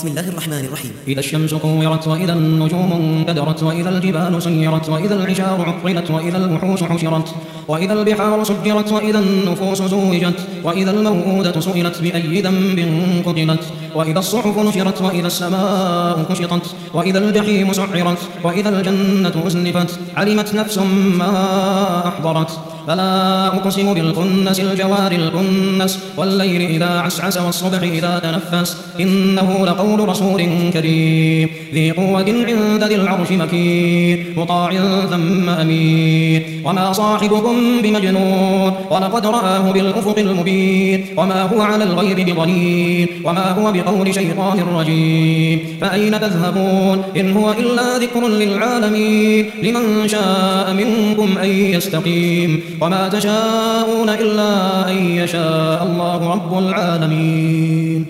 بسم الله الرحمن الرحيم. إذا الشمس كورت وإذا النجوم انكدرت وإذا الجبال سيرت وإذا العشار عطلت وإذا الوحوش حشرت وإذا البحار سجرت وإذا النفوس زوجت وإذا الموءودة سئلت بأي ذنب قتلت وإذا الصحف نشرت وإذا السماء كشطت وإذا الجحيم سعرت وإذا الجنة أزلفت علمت نفس ما أحضرت فلا أقسم بالخنس الجوار الكنس والليل إذا عسعس والصبح إذا تنفس إنه لقول رسول كريم ذي قوة عند ذي العرش مكين مطاع ثم أمين وما صاحبكم بمجنون ولقد رآه بالأفق المبين وما هو على الغيب بضنين وما هو بقول شيطان رجيم فأين تذهبون إن هو إلا ذكر للعالمين لمن شاء منكم أن يستقيم وما تشاءون إلا أن يشاء الله رب العالمين.